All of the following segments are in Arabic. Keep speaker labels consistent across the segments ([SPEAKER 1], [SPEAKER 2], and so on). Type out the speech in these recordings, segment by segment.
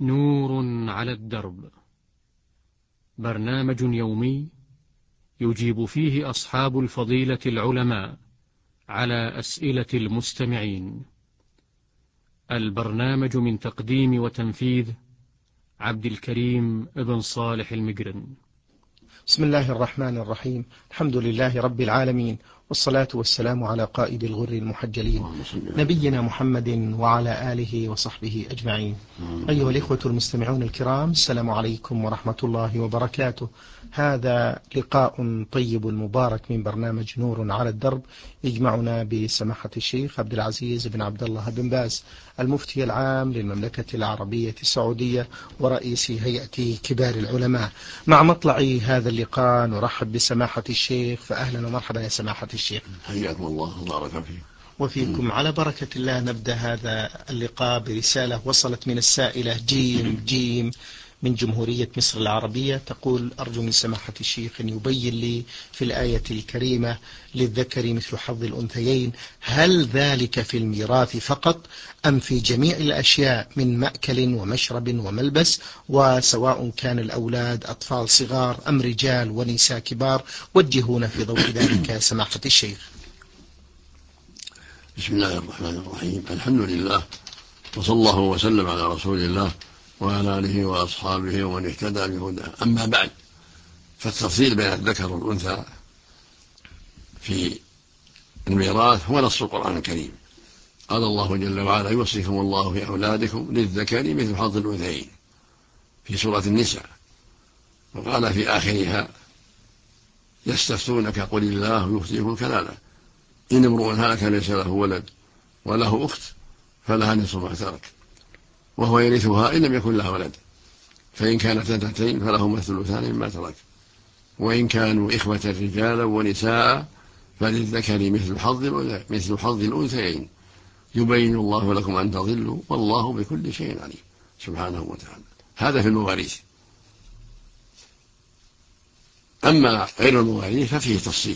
[SPEAKER 1] نور على الدرب، برنامج يومي يجيب فيه أصحاب الفضيلة العلماء على أسئلة المستمعين. البرنامج من تقديم وتنفيذ عبد الكريم بن صالح المقرن.
[SPEAKER 2] بسم الله الرحمن الرحيم. الحمد لله رب العالمين، والصلاة والسلام على قائد الغر المحجلين نبينا محمد وعلى آله وصحبه أجمعين. أيها الإخوة المستمعون الكرام، السلام عليكم ورحمة الله وبركاته. هذا لقاء طيب مبارك من برنامج نور على الدرب، يجمعنا بسماحة الشيخ عبد العزيز بن عبد الله بن باز، المفتي العام للمملكة العربية السعودية ورئيس هيئة كبار العلماء. مع مطلع هذا اللقاء نرحب بسماحة الشيخ، فأهلا ومرحبا يا سماحة الشيخ.
[SPEAKER 3] حياكم الله وبارك فيك.
[SPEAKER 2] وفيكم. على بركة الله نبدأ هذا اللقاء برسالة وصلت من السائلة جيم من جمهورية مصر العربية، تقول: أرجو من سماحة الشيخ أن يبين لي في الآية الكريمة للذكر مثل حظ الأنثيين، هل ذلك في الميراث فقط أم في جميع الأشياء من مأكل ومشرب وملبس، وسواء كان الأولاد أطفال صغار أم رجال ونساء كبار؟ وجهونا في ضوء ذلك يا سماحة الشيخ.
[SPEAKER 3] بسم الله الرحمن الرحيم. الحمد لله، وصلى الله وسلم على رسول الله وعلى آله وأصحابه ومن اهتدى بهداه. أما بعد، فالتفصيل بين الذكر والأنثى في الميراث هو نص القرآن الكريم. قال الله جل وعلا: يوصيكم الله في أولادكم للذكر مثل حظ الأنثيين في سورة النساء. وقال في آخرها: يستفتونك قل الله يفتيكم كلالة إن امرؤ هلك ليس له ولد وله أخت فلها نصف ما ترك وهو يرثها إن لم يكن لها ولد، فإن كانت اثنتين فلهما الثلثان مما ترك، وإن كانوا إخوة رجالا ونساء فللذكر مثل حظ الأنثيين يبين الله لكم أن تضلوا والله بكل شيء عليم سبحانه وتعالى. هذا في المواريث. أما غير المواريث ففيه تفصيل.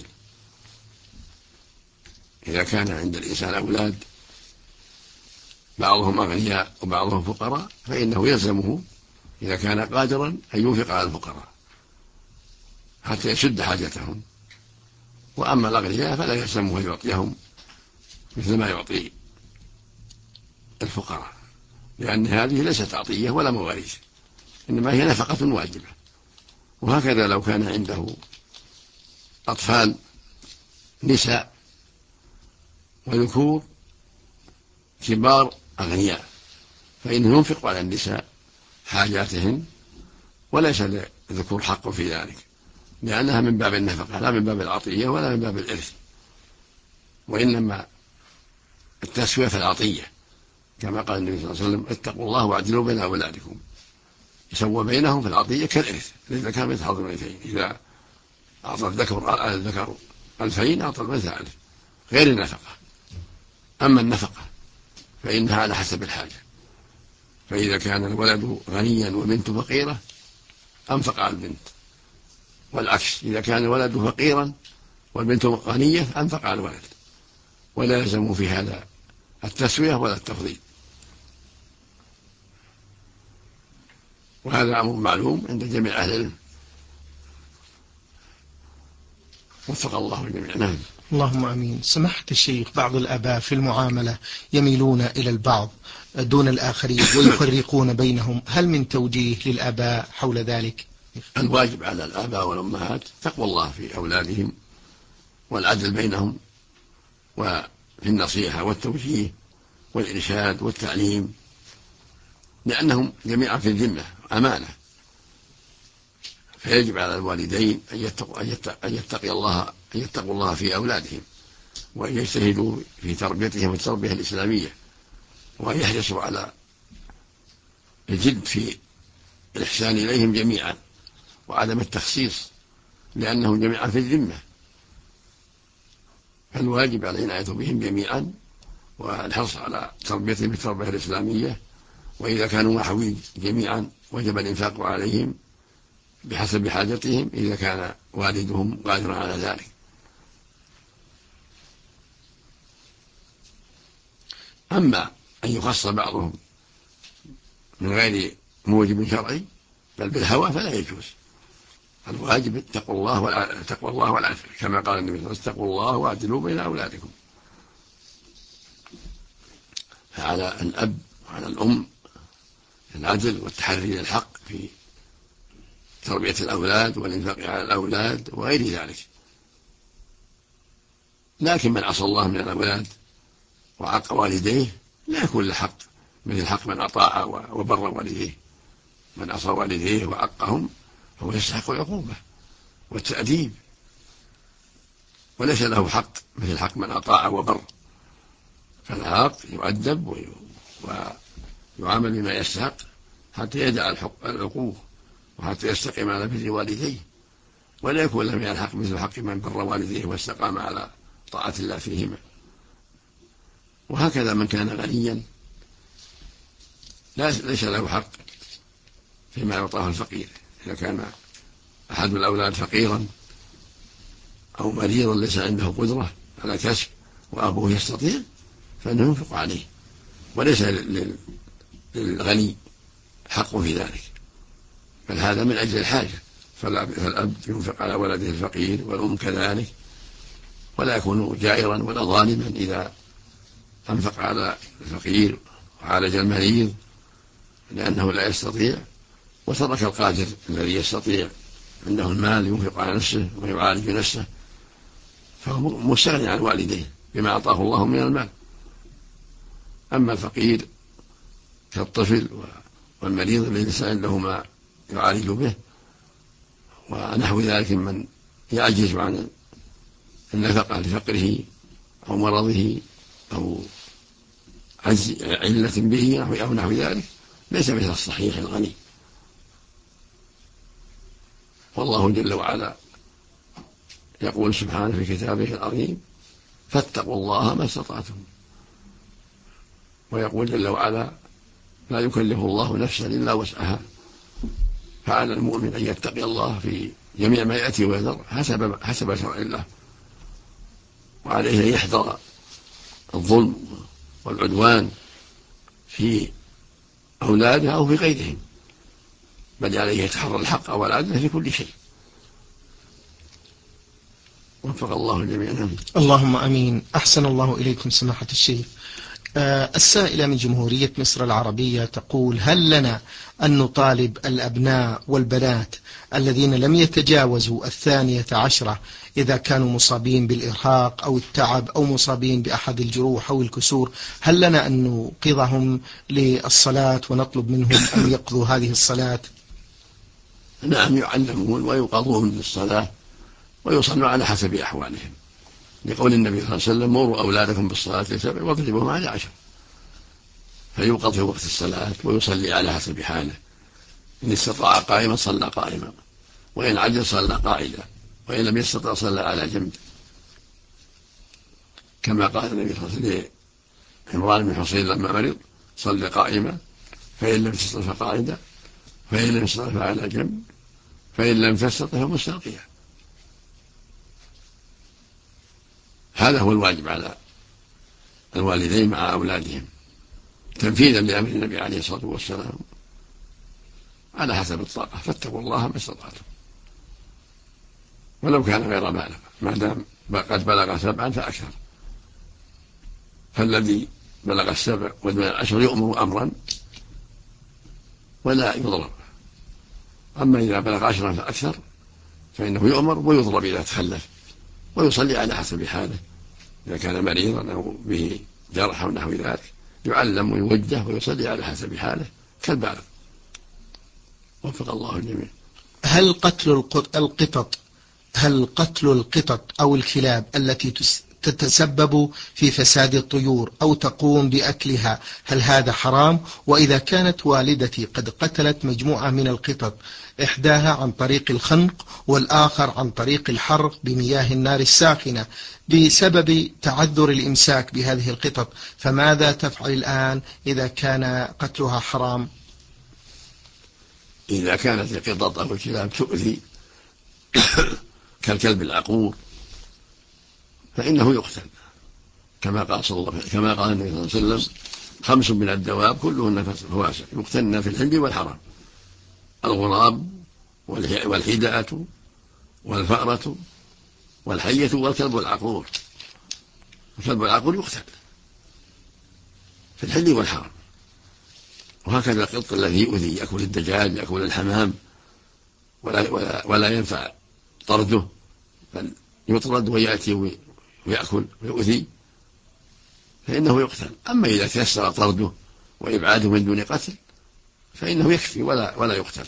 [SPEAKER 3] إذا كان عند الإنسان أولاد بعضهم أغنياء وبعضهم فقراء فإنه يلزمه إذا كان قادرا أن ينفق على الفقراء حتى يسد حاجتهم، وأما الأغنياء فلا يلزمه أن يعطيهم مثل ما يعطي الفقراء، لأن هذه ليست عطية ولا مواريث، إنما هي نفقة واجبة. وهكذا لو كان عنده أطفال نساء وذكور كبار أغنياء فإنه ينفق على النساء حاجاتهن، وليس للذكور حق في ذلك، لأنها من باب النفقة لا من باب العطية ولا من باب الإرث، وإنما التسوية في العطية، كما قال النبي صلى الله عليه وسلم: اتقوا الله واعدلوا بين أولادكم. يسوى بينهم في العطية كالإرث، للذكر مثل حظ الأنثيين. إذا أعطى الذكر 2000 أعطى الأنثى 1000، غير النفقة. أما النفقة فإنها على حسب الحاجة، فإذا كان الولد غنيا والبنت فقيرة أنفق على البنت، والعكس إذا كان الولد فقيرا والبنت غنية أنفق على الولد، ولا يلزم في هذا التسوية ولا التفضيل. وهذا أمر معلوم عند جميع أهل العلم، وفق الله الجميع. نعم.
[SPEAKER 2] اللهم أمين. سماحة الشيخ، بعض الآباء في المعاملة يميلون إلى البعض دون الآخرين ويفرقون بينهم، هل من توجيه للآباء حول ذلك؟
[SPEAKER 3] الواجب على الآباء والأمهات تقوى الله في أولادهم والعدل بينهم، وفي النصيحة والتوجيه والإرشاد والتعليم، لأنهم جميعا في الذمة أمانة. فيجب على الوالدين أن يتقوا الله في أولادهم، وأن يجتهدوا في تربيتهم والتربية الإسلامية، وأن يحرصوا على الجد في الإحسان إليهم جميعا وعدم التخصيص، لأنهم جميعا في الذمة. فالواجب على العناية بهم جميعا والحرص على تربيتهم بالتربية الإسلامية، وإذا كانوا محويج جميعا وجب الإنفاق عليهم بحسب حاجتهم إذا كان والدهم قادرا على ذلك. أما أن يخص بعضهم من غير موجب شرعي بل بالهوى فلا يجوز. الواجب تقوى الله والعدل، كما قال النبي صلى الله عليه وسلم: اتقوا الله واعدلوا بين أولادكم. فعلى الأب وعلى الأم العدل والتحري للحق في تربية الأولاد والإنفاق على الأولاد وغير ذلك. لكن من عصى الله من الأولاد وعق والديه لا يكون له حق مثل حق من أطاع وبر والديه. من عصى والديه وعقهم فهو يستحق العقوبة والتأديب، وليس له حق مثل حق من أطاع وبر. فالعاق يؤدب ويعامل بما يستحق حتى يدع العقوق وحتى يستقيم على بر والديه، ولا يكون له من الحق مثل حق من بر والديه واستقام على طاعة الله فيهما. وهكذا من كان غنيا ليس له حق فيما يعطاه الفقير. إذا كان أحد الأولاد فقيرا أو مريضا ليس عنده قدرة على كسب وأبوه يستطيع فإنه ينفق عليه، وليس للغني حق في ذلك، بل هذا من أجل الحاجة. فالأب ينفق على ولده الفقير والأم كذلك، ولا يكون جائرا ولا ظالما إذا أنفق على الفقير وعالج المريض لأنه لا يستطيع، وترك القادر الذي يستطيع عنده المال ينفق على نفسه ويعالج نفسه، فهو مستغني عن والديه بما أعطاه الله من المال. أما الفقير كالطفل والمريض الذي ليس عنده ما يعالج به ونحو ذلك من يعجز عن النفقة لفقره أو مرضه أو علة به أو نحو ذلك، ليس مثل الصحيح الغني. والله جل وعلا يقول سبحانه في كتابه العظيم: فاتقوا الله ما استطعتم. ويقول جل وعلا: لا يكلف الله نفسا إلا وسعها. فعلى المؤمن أن يتقي الله في جميع ما يأتي ويذر حسب شرع الله، وعليه أن يحذر الظلم والعدوان في أولاده أو في غيرهم، بل عليه يتحرى الحق والعدل في كل شيء. وفق الله الجميع.
[SPEAKER 2] اللهم أمين. أحسن الله إليكم سماحة الشيخ. السائلة من جمهورية مصر العربية تقول: هل لنا أن نطالب الأبناء والبنات الذين لم يتجاوزوا 12 إذا كانوا مصابين بالإرهاق أو التعب أو مصابين بأحد الجروح أو الكسور، هل لنا أن نوقظهم للصلاة ونطلب منهم أن يقضوا هذه الصلاة؟
[SPEAKER 3] نعم، يعلمون ويوقظون للصلاة ويصلوا على حسب أحوالهم، لقول النبي صلى الله عليه وسلم: مروا أولادكم بالصلاة ل7 واضربوهم على 10. فيوقظ في وقت الصلاة ويصلي على حسب حاله. إن استطاع قائما صلى قائما، وإن عجز صلى قاعدا، وإن لم يستطع صلى على جنب، كما قال النبي صلى الله عليه وسلم عمران بن حصين لما مرض: صلى قائما، فإن لم تستطع فقاعدا، فإن لم تستطع فعلى جنب، فإن لم تستطع فمستلقيا. هذا هو الواجب على الوالدين مع أولادهم، تنفيذا لأمر النبي عليه الصلاة والسلام على حسب الطاقة. فاتقوا الله ما استطعتم، ولو كان غير بالغ ما دام قد بلغ 7 فأكثر. فالذي بلغ 7 ودون 10 يؤمر أمرا ولا يضرب. أما إذا بلغ 10 فأكثر فإنه يؤمر ويضرب إذا تخلف، ويصلي على حسب حاله. إذا كان مريضا أو به جرح أو نحو ذلك يعلم ويوجه ويصلي على حسب حاله كالبالغ. وفق الله الجميع.
[SPEAKER 2] هل قتل القطط أو الكلاب التي تتسبب في فساد الطيور أو تقوم بأكلها، هل هذا حرام؟ وإذا كانت والدتي قد قتلت مجموعة من القطط، إحداها عن طريق الخنق والآخر عن طريق الحرق بمياه النار الساخنة بسبب تعذر الإمساك بهذه القطط، فماذا تفعل الآن إذا كان قتلها حرام؟
[SPEAKER 3] إذا كانت القطط أو الكلاب تؤذي كالكلب العقور فإنه يقتل، كما قال النبي صلى الله عليه وسلم: 5 من الدواب كلهن فواسق يقتلن في الحل والحرام. الغراب والحداءة والفأرة والحية والكلب العقور. الكلب العقور يقتل في الحل والحرم، وهكذا القط الذي يؤذي يأكل الدجاج يأكل الحمام ولا ينفع طرده، بل يطرد ويأتي ويأكل ويؤذي فإنه يقتل. أما إذا تيسر طرده وإبعاده من دون قتل فإنه يكفي ولا يقتل.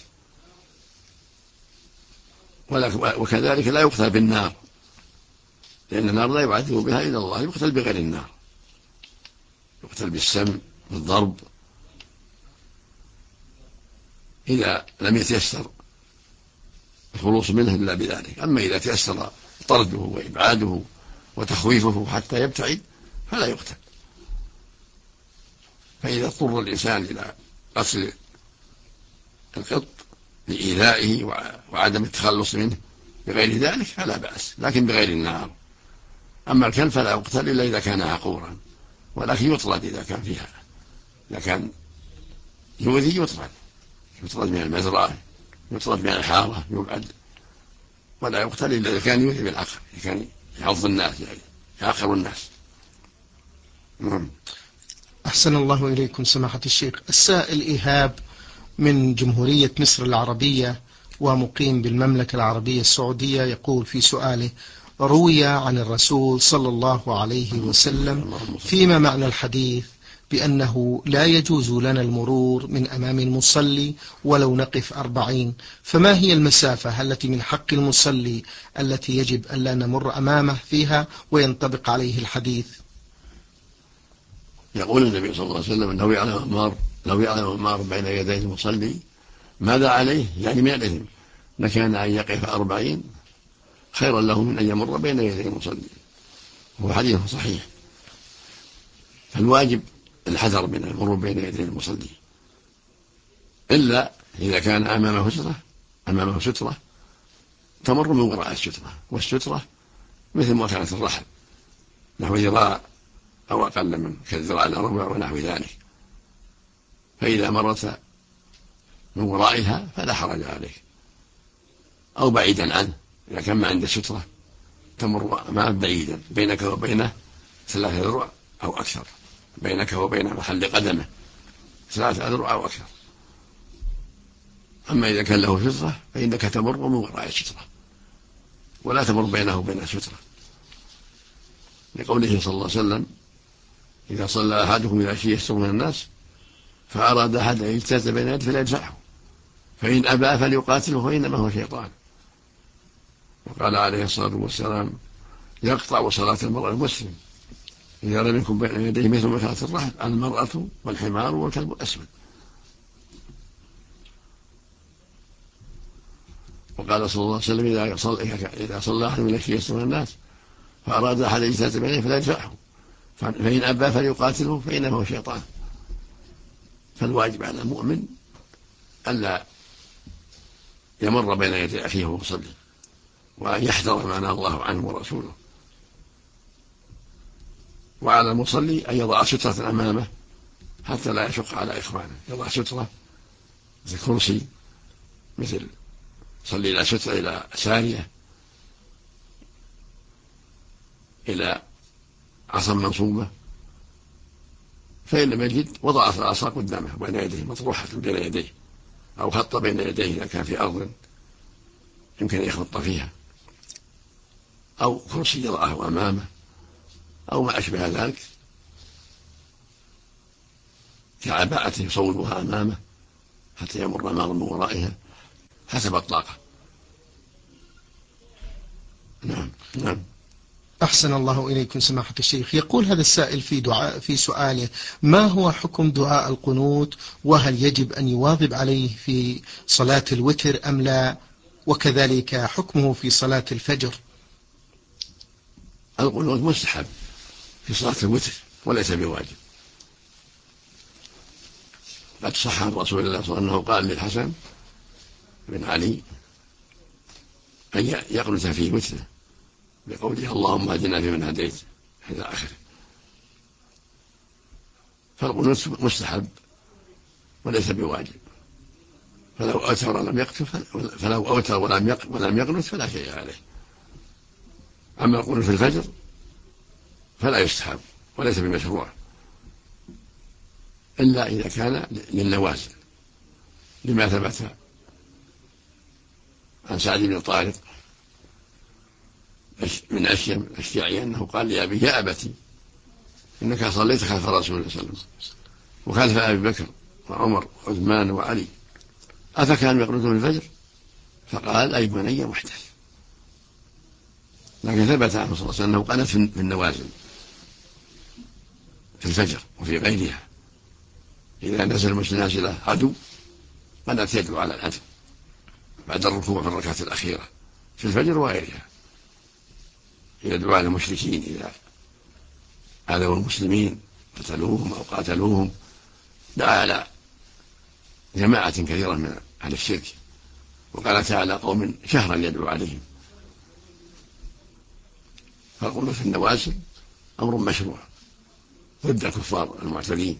[SPEAKER 3] وكذلك لا يقتل بالنار، لأن النار لا يعذب بها إلا الله، يقتل بغير النار، يقتل بالسم بالضرب إذا لم يتيسر الخلوص منه إلا بذلك. أما إذا تيسر طرده وإبعاده وتخويفه حتى يبتعد فلا يقتل. فإذا اضطر الإنسان إلى قتل القط لإيذائه وعدم التخلص منه بغير ذلك فلا بأس، لكن بغير النار. أما الكلب فلا يقتل إلا إذا كان عقورا، ولكن يطرد إذا كان فيها، إذا كان يؤذي يطرد من المزرعة، يطرد من الحارة، يبعد، ولا يقتل إلا إذا كان يؤذي بالعقر، إذا كان يعض الناس يعني يعقر الناس.
[SPEAKER 2] أحسن الله إليكم سماحة الشيخ. السائل إيهاب من جمهورية مصر العربية ومقيم بالمملكة العربية السعودية يقول في سؤاله: روي عن الرسول صلى الله عليه وسلم فيما معنى الحديث بأنه لا يجوز لنا المرور من أمام المصلي ولو نقف 40، فما هي المسافة التي من حق المصلي التي يجب ألا نمر أمامه فيها وينطبق عليه الحديث؟
[SPEAKER 3] يقول النبي صلى الله عليه وسلم: لو يعلم عمار بين يدي المصلي ماذا عليه، يعني من الإثم، لكان أن يقف 40 خيرا له من أن يمر بين يدي المصلي. هو حديث صحيح. فالواجب الحذر من المرور بين يدي المصلي، إلا إذا كان أمامه سترة تمر من وراء السترة، والسترة مثل ما كانت الرحل نحو ذراع أو أقل من كالذراع الأربع ونحو ذلك، فإذا مرت من ورائها فلا حرج عليك، أو بعيدا عنه إذا كان ما عنده سترة تمر معه بعيدا، بينك وبينه 3 أذرع أو أكثر، بينك وبين محل قدمه 3 أذرع أو أكثر. أما إذا كان له سترة فإنك تمر من وراء السترة ولا تمر بينه وبين السترة، لقوله صلى الله عليه وسلم: إذا صلى أحدكم إلى شيء يستر من الناس فأراد أحد أن يجتاز بين يده فليدفعه، فإن أبى فليقاتله فإنما هو شيطان. وقال عليه الصلاة والسلام: يقطع صلاة المرء المسلم إذا لم يكن بين يديه مثل مخالة الرحل المرأة والحمار والكلب الأسود. وقال صلى الله عليه وسلم: إذا صلى أحد من يستر من الناس فأراد أحد أن يجتاز بين يديه فليدفعه، فإن أبى فليقاتله فإنما هو شيطان. فالواجب على المؤمن ألا يمر بين يدي أخيه وهو يصلي، وأن يحذر ما نهى الله عنه ورسوله. وعلى المصلي أن يضع سترة أمامه حتى لا يشق على إخوانه، يضع سترة مثل كرسي، مثل صلي إلى سترة، إلى سارية، إلى عصا منصوبة، فإن لم يجد وضع العصا قدامه بين يديه مطروحة بين يديه، أو خط بين يديه إذا كان في أرض يمكن أن يخط فيها، أو كرسي يضعه أمامه، أو ما أشبه ذلك كعباءة يصوبها أمامه حتى يمر النار من ورائها حسب الطاقة. نعم.
[SPEAKER 2] أحسن الله إليكم سماحة الشيخ. يقول هذا السائل في سؤاله: ما هو حكم دعاء القنوت، وهل يجب أن يواظب عليه في صلاة الوتر أم لا، وكذلك حكمه في صلاة الفجر؟
[SPEAKER 3] القنوت مستحب في صلاة الوتر وليس بواجب. قد صح عن رسول الله صلى الله عليه وسلم أنه قال للحسن بن علي أن يقنت في وتره بقوله: اللهم اهدنا فيمن هديت إلى آخره. فالقنوت مستحب وليس بواجب. فلو أوتر ولم يقنت فلا شيء عليه. أما القنوت في الفجر فلا يستحب وليس بمشروع إلا إذا كان للنوازل، لما ثبت عن سعد بن طارق من أشيم الأشجعي أنه قال لأبي: يا أبتي إنك صليت خلف رسول الله صلى الله عليه وسلم وخلف أبي بكر وعمر وعثمان وعلي، أفكانوا يقنطون الفجر؟ فقال: أي بني محدث. لكن ثبت عنه صلى الله عليه وسلم أنه قنت في النوازل في الفجر وفي غيرها. إذا نزل نازلة عدو قنت يدعو على العدو بعد الركوع في الركعة الأخيرة في الفجر وغيرها، يدعو على المشركين إذا آذوا المسلمين قتلوهم أو قاتلوهم، دعا على جماعة كثيرة من أهل الشرك، وقال تعالى: قوم شهرا يدعو عليهم. فالقنوت في النوازل أمر مشروع ضد الكفار المعتدين.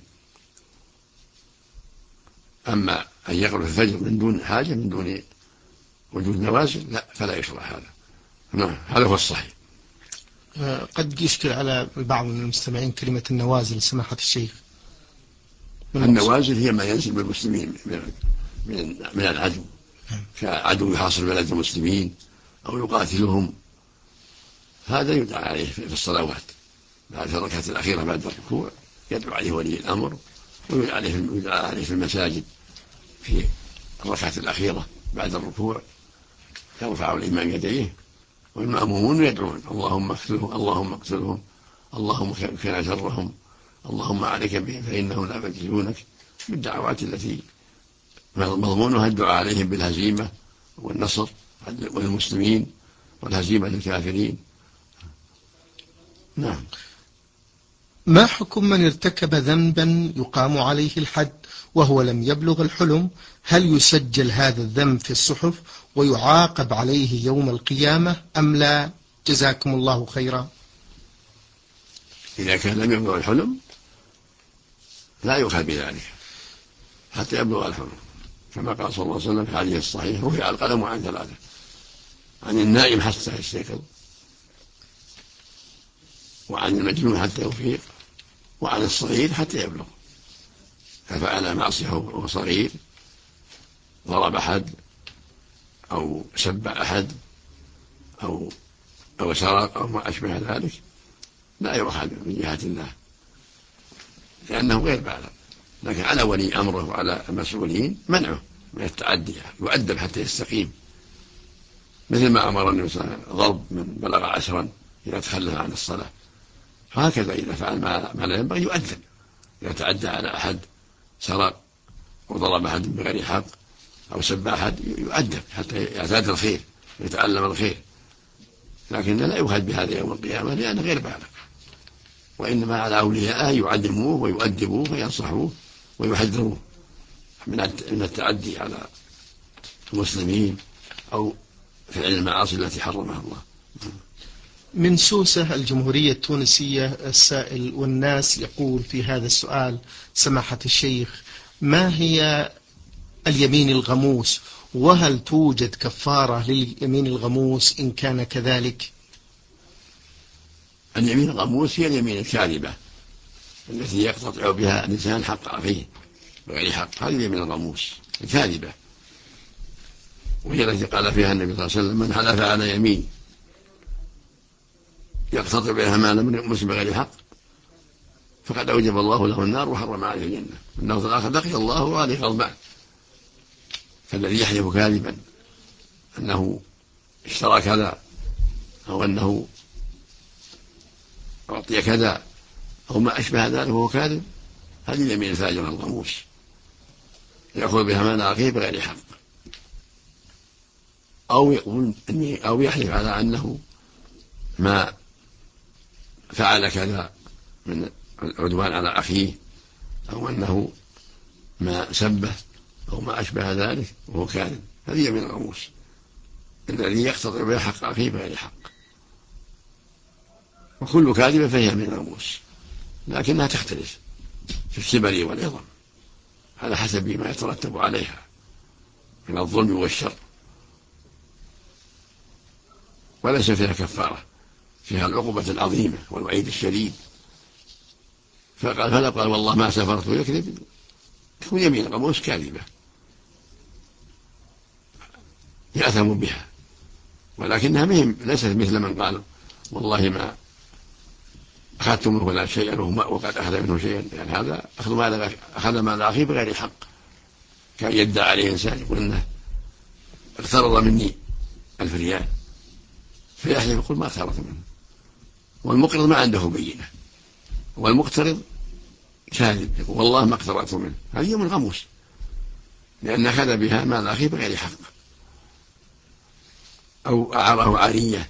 [SPEAKER 3] أما أن يقنط في الفجر من دون حاجة، من دون وجود نوازل، لا، فلا يشرع هذا. نعم، هذا هو الصحيح.
[SPEAKER 2] قد يشكل على بعض من المستمعين كلمة النوازل سماحة الشيخ.
[SPEAKER 3] النوازل هي ما ينزل بالمسلمين من العدو، كعدو يحاصر بلد المسلمين أو يقاتلهم، هذا يدعى عليه في الصلوات بعد الركعة الأخيرة بعد الركوع، يدعو عليه ولي الأمر، ويدعى عليه في المساجد في الركعة الأخيرة بعد الركوع، يرفع الإمام يديه والمأمومون يدعون: اللهم اقتلهم، اللهم اقتلهم، اللهم كفنا شرهم، اللهم عليك بهم فإنهم لا يجزونك، بالدعوات التي مضمونها الدعاء عليهم بالهزيمة والنصر والمسلمين والهزيمة للكافرين. نعم.
[SPEAKER 2] ما حكم من ارتكب ذنبا يقام عليه الحد وهو لم يبلغ الحلم؟ هل يسجل هذا الذنب في الصحف ويعاقب عليه يوم القيامة أم لا؟ جزاكم الله خيرا.
[SPEAKER 3] إذا كان لم يبلغ الحلم لا يؤخذ بذلك حتى يبلغ الحلم، كما قال صلى الله عليه وسلم في الحديث الصحيح: رفع القلم عن ثلاثة: عن النائم حتى يستيقظ، وعن المجنون حتى يفيق، وعن الصغير حتى يبلغ. ففعل معصية وهو صغير، ضرب أحد أو سب أحد أو سرق أو ما أشبه ذلك، لا يؤخذ من جهة الله لأنه غير بالغ. لكن على ولي أمره وعلى المسؤولين منعه من التعدي، يؤدب حتى يستقيم، مثل ما أمر النبي صلى الله عليه وسلم ضرب من بلغ 10 إذا تخلف عن الصلاة. فهكذا إذا فعل ما لا ينبغي يؤدب، إذا تعدى على أحد، سرق وضرب أحد بغير حق أو سب أحد، يؤدب حتى يعتاد الخير ويتعلم الخير. لكن لا يؤخذ بهذا يوم القيامة لأنه غير بالغ، وإنما على أوليائه يعلموه ويؤدبوه وينصحوه ويحذروه من التعدي على المسلمين أو فعل المعاصي التي حرمها الله.
[SPEAKER 2] من سوسة الجمهورية التونسية السائل والناس يقول في هذا السؤال: سماحة الشيخ، ما هي اليمين الغموس؟ وهل توجد كفارة لليمين الغموس إن كان كذلك؟
[SPEAKER 3] اليمين الغموس هي اليمين الكاذبة التي يقتطع بها الإنسان حق أخيه بغير حق، هذه اليمين الغموس الكاذبة، وهي التي قال فيها النبي صلى الله عليه وسلم: من حلف على يمين يقتطع بها مال مسلم بغير حق فقد أوجب الله له النار وحرم عليه الجنة، والنار الآخر لقي الله وعليه غضبان. فالذي يحلف كاذبا أنه اشترى كذا أو أنه أعطي كذا أو ما أشبه ذلك وهو كاذب، هذه اليمين الفاجرة الغموس، يأخذ بها مال أخيه بغير حق، أو يقول أو يحلف على أنه ما فعل كذا من العدوان على أخيه، أو أنه ما سبه أو ما أشبه ذلك وهو كاذب، هذه يمين الغموس الذي يقتطع بها حق أخيه بغير حق. وكل كاذبة فهي يمين الغموس، لكنها تختلف في الكبر والعظم على حسب ما يترتب عليها. من الظلم والشر، وليس فيها كفارة، فيها العقوبة العظيمة والوعيد الشديد. فلو قال والله ما سافرت ويكذب تكون يمين غموس كاذبة يأثم بها، ولكنها ليست مثل من قال والله ما أخذت منه ولا شيئا وقد أخذ منه شيئا، يعني هذا أخذ مال أخيه بغير حق. كان يدعي عليه إنسان يقول إنه اقترض مني 1000 ريال، فيحلف يقول ما اقترضت منه، والمقرض ما عنده بينة، والمقترض كاذب يقول والله ما اقترضت منه، هذه يوم غموس، لأن أخذ بها مال أخيه بغير حق. أو أعاره عارية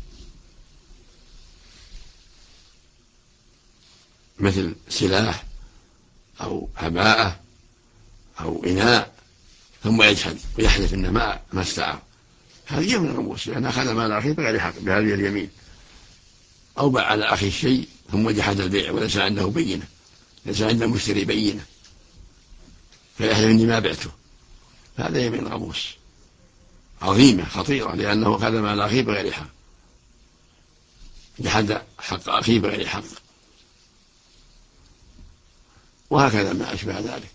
[SPEAKER 3] مثل سلاح أو عباءة أو إناء ثم يجحد ويحلف إنه ما استعار، هذه يوم الغموس، لأن أخذ مال أخيه بغير حق بهذه اليمين. أو باع على أخي الشيء ثم جحد البيع وليس عنده بينة، ليس عنده مشتري بينة، فيحلف إني ما بعته، هذا يمين غموس عظيمة خطيرة، لأنه أخذ مال أخيه بغير حق، جحد حق أخيه بغير حق، وهكذا ما أشبه ذلك.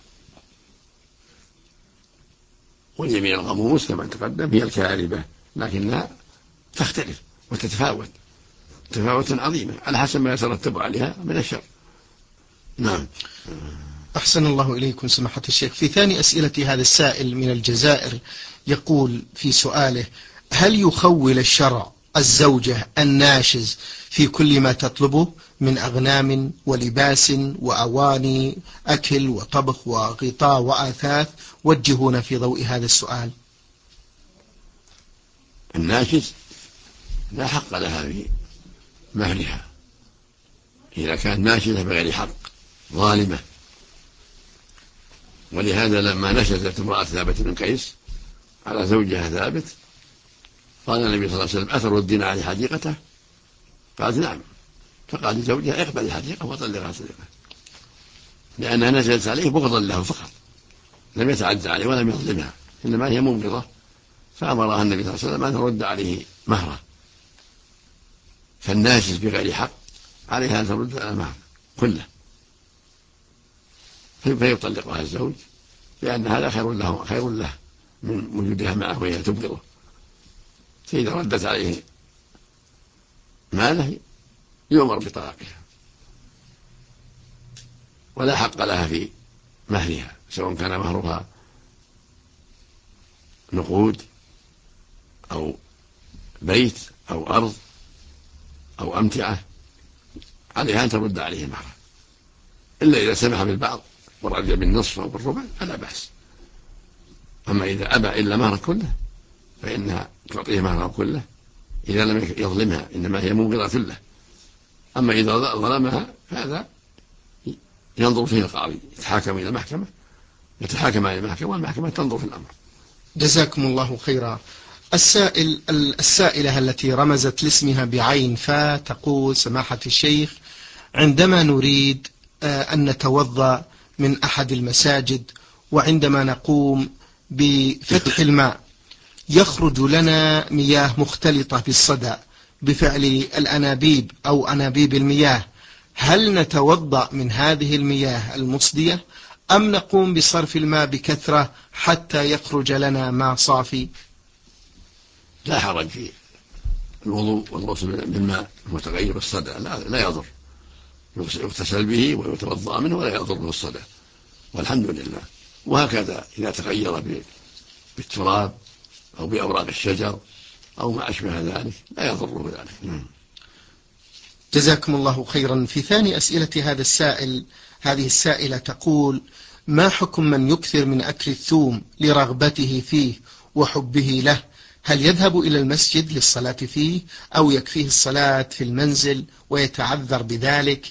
[SPEAKER 3] واليمين الغموس كما تقدم هي الكاذبة، لكنها تختلف وتتفاوت تفاوتا عظيمة على حسب ما يترتب عليها من الشر. نعم.
[SPEAKER 2] أحسن الله إليكم سماحة الشيخ. في ثاني أسئلة هذا السائل من الجزائر يقول في سؤاله: هل يخول الشرع الزوجة الناشز في كل ما تطلبه من أغنام ولباس وأواني أكل وطبخ وغطاء وآثاث؟ وجهونا في ضوء هذا السؤال.
[SPEAKER 3] الناشز لا حق لها في مهرها إذا كانت ناشزة بغير حق ظالمة، ولهذا لما نشزت امرأة ثابت بن قيس على زوجها ثابت قال النبي صلى الله عليه وسلم: أتردين عليه حديقته؟ قالت: نعم. فقال لزوجها: اقبل الحديقة وطلقها طلقة، لأنها نزلت عليه بغضا له فقط، لم يتعدى عليه ولم يظلمها، إنما هي منقضة، فأمرها النبي صلى الله عليه وسلم أن ترد عليه مهره. فالناشز بغير حق عليها أن ترد المهر كله، فيطلقها الزوج، لأن هذا خير له من وجودها معه وهي تبغضه. فإذا ردت عليه ماله يؤمر بطلاقها، ولا حق لها في مهرها، سواء كان مهرها نقود أو بيت أو أرض أو أمتعة، عليها أن ترد عليه مهره، إلا إذا سمح بالبعض ورجع بالنصف أو بالربع فلا بأس. أما إذا أبى إلا مهر كله فإنها تعطيه مهر كله إذا لم يظلمها، إنما هي منقضة له. أما إذا ظلمها فهذا ينظر فيه القاضي، يتحاكم إلى المحكمة، يتحاكم إلى المحكمة والمحكمة تنظر في الأمر.
[SPEAKER 2] جزاكم الله خيرا. السائلة التي رمزت لاسمها بعين فا تقول: سماحة الشيخ، عندما نريد أن نتوضأ من أحد المساجد، وعندما نقوم بفتح الماء يخرج لنا مياه مختلطة بالصدى بفعل الأنابيب أو أنابيب المياه، هل نتوضأ من هذه المياه المصدية أم نقوم بصرف الماء بكثرة حتى يخرج لنا ماء صافي؟
[SPEAKER 3] لا حرج في الوضوء والغسل بالماء المتغير الصدى، لا يضر، يغتسل به ويتوضأ منه ولا يضره الصدى، والحمد لله. وهكذا إذا تغير بالتراب أو بأوراق الشجر أو ما أشبه ذلك لا يضره ذلك.
[SPEAKER 2] جزاكم الله خيرا. في ثاني أسئلة هذا السائل، هذه السائلة تقول: ما حكم من يكثر من أكل الثوم لرغبته فيه وحبه له؟ هل يذهب إلى المسجد للصلاة فيه أو يكفيه الصلاة في المنزل ويتعذر بذلك؟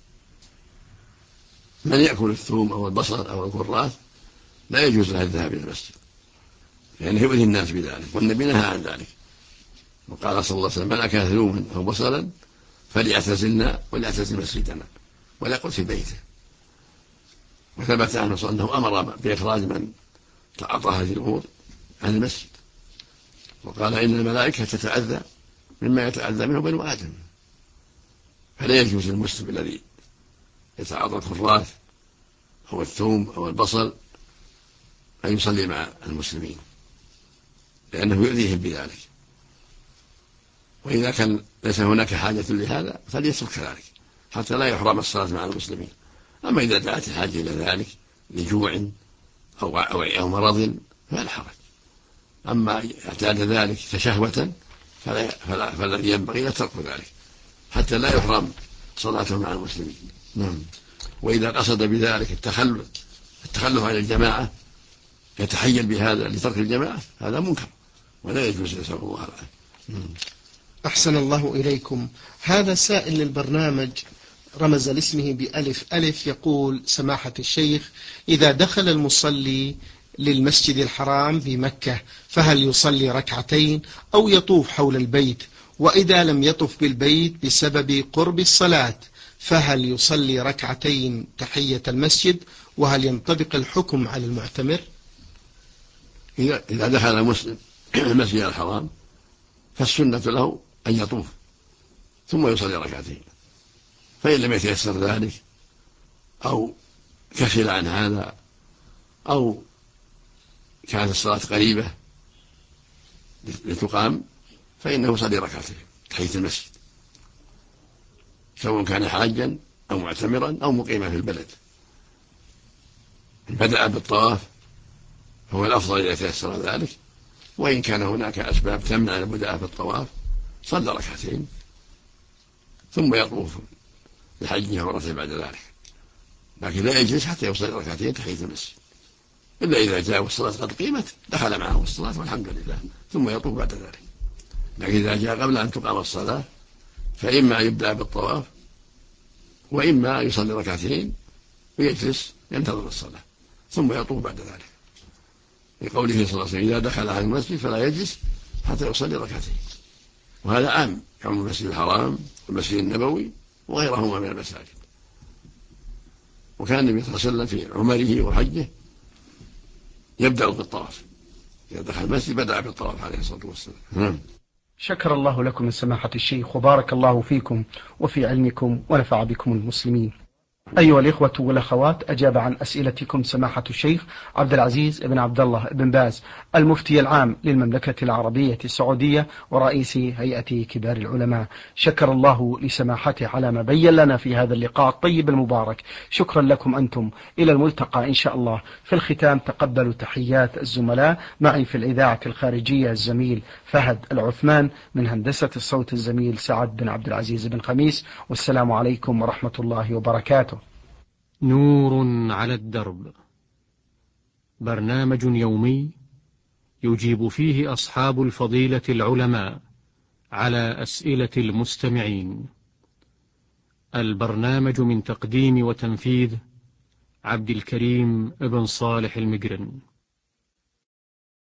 [SPEAKER 3] من يأكل الثوم أو البصل أو الكراث لا يجوز له الذهاب إلى المسجد، لأنه يؤذي الناس بذلك، والنبي نهى عن ذلك، وقال صلى الله عليه وسلم: من أكل ثوما أو بصلا فليعتزلنا وليعتزل مسجدنا ولا يقعد في بيته. وثبت عنه أنه أمر بإخراج من تعاطى هذه الأمور عن المسجد، وقال إن الملائكة تتأذى مما يتأذى منه بنو آدم، فلا يجوز للمسلم الذي يتعاطى الخراف أو الثوم أو البصل أن يصلي مع المسلمين، لأنه يؤذيهم بذلك. وإذا كان ليس هناك حاجة لهذا فليترك كذلك حتى لا يحرم الصلاة مع المسلمين. أما إذا دعت الحاجة إلى ذلك لجوع أو مرض فلا حرج. أما اعتاد ذلك كشهوة فالذي ينبغي ترك ذلك حتى لا يحرم صلاته مع المسلمين. نعم. وإذا قصد بذلك التخلف عن الجماعة يتحيل بهذا لترك الجماعة هذا منكر ولا يجوز، نسأل الله العافية.
[SPEAKER 2] أحسن الله إليكم. هذا سائل للبرنامج رمز لاسمه بألف ألف، يقول: سماحة الشيخ، إذا دخل المصلي للمسجد الحرام بمكة فهل يصلي ركعتين أو يطوف حول البيت؟ وإذا لم يطف بالبيت بسبب قرب الصلاة فهل يصلي ركعتين تحية المسجد؟ وهل ينطبق الحكم على المعتمر؟
[SPEAKER 3] إذا دخل المسلم المسجد الحرام فالسنة له أن يطوف ثم يصلي ركعتين، فإن لم يتيسر ذلك أو كسل عن هذا أو كانت الصلاة قريبة لتقام فإنه يصلي ركعتين تحية المسجد، سواء كان حاجا أو معتمرا أو مقيما في البلد. بدأ بالطواف هو الأفضل إذا تيسر ذلك، وإن كان هناك أسباب تمنع البدء بالطواف صلى ركعتين ثم يطوف لحجه عمرته بعد ذلك، لكن لا يجلس حتى يصلي ركعتين تحية المسجد، إلا إذا جاء والصلاة قد قيمت دخل معه الصلاة والحمد لله ثم يطوف بعد ذلك. لكن إذا جاء قبل أن تقام الصلاة فإما يبدأ بالطواف وإما يصلي ركعتين ويجلس ينتظر الصلاة ثم يطوف بعد ذلك، لقوله صلى الله عليه وسلم: إذا دخل على المسجد فلا يجلس حتى يصلي ركعتين. وهذا عام يعم المسجد الحرام والمسجد النبوي وغيرهما من المساجد. وكان النبي صلى الله عليه وسلم في عمره وحجه يبدأ بالطواف، إذا دخل المسجد بدأ بالطواف عليه الصلاة والسلام.
[SPEAKER 2] شكر الله لكم من سماحة الشيخ، وبارك الله فيكم وفي علمكم ونفع بكم المسلمين. أيها الإخوة والأخوات، أجاب عن أسئلتكم سماحة الشيخ عبد العزيز بن عبد الله بن باز، المفتي العام للمملكة العربية السعودية ورئيس هيئة كبار العلماء. شكر الله لسماحته على ما بين لنا في هذا اللقاء الطيب المبارك. شكرا لكم أنتم، إلى الملتقى إن شاء الله. في الختام تقبلوا تحيات الزملاء معي في الإذاعة الخارجية الزميل فهد العثمان، من هندسة الصوت الزميل سعد بن عبد العزيز بن خميس، والسلام عليكم ورحمة الله وبركاته.
[SPEAKER 1] نور على الدرب، برنامج يومي يجيب فيه أصحاب الفضيلة العلماء على أسئلة المستمعين. البرنامج من تقديم وتنفيذ عبد الكريم ابن صالح المجرن.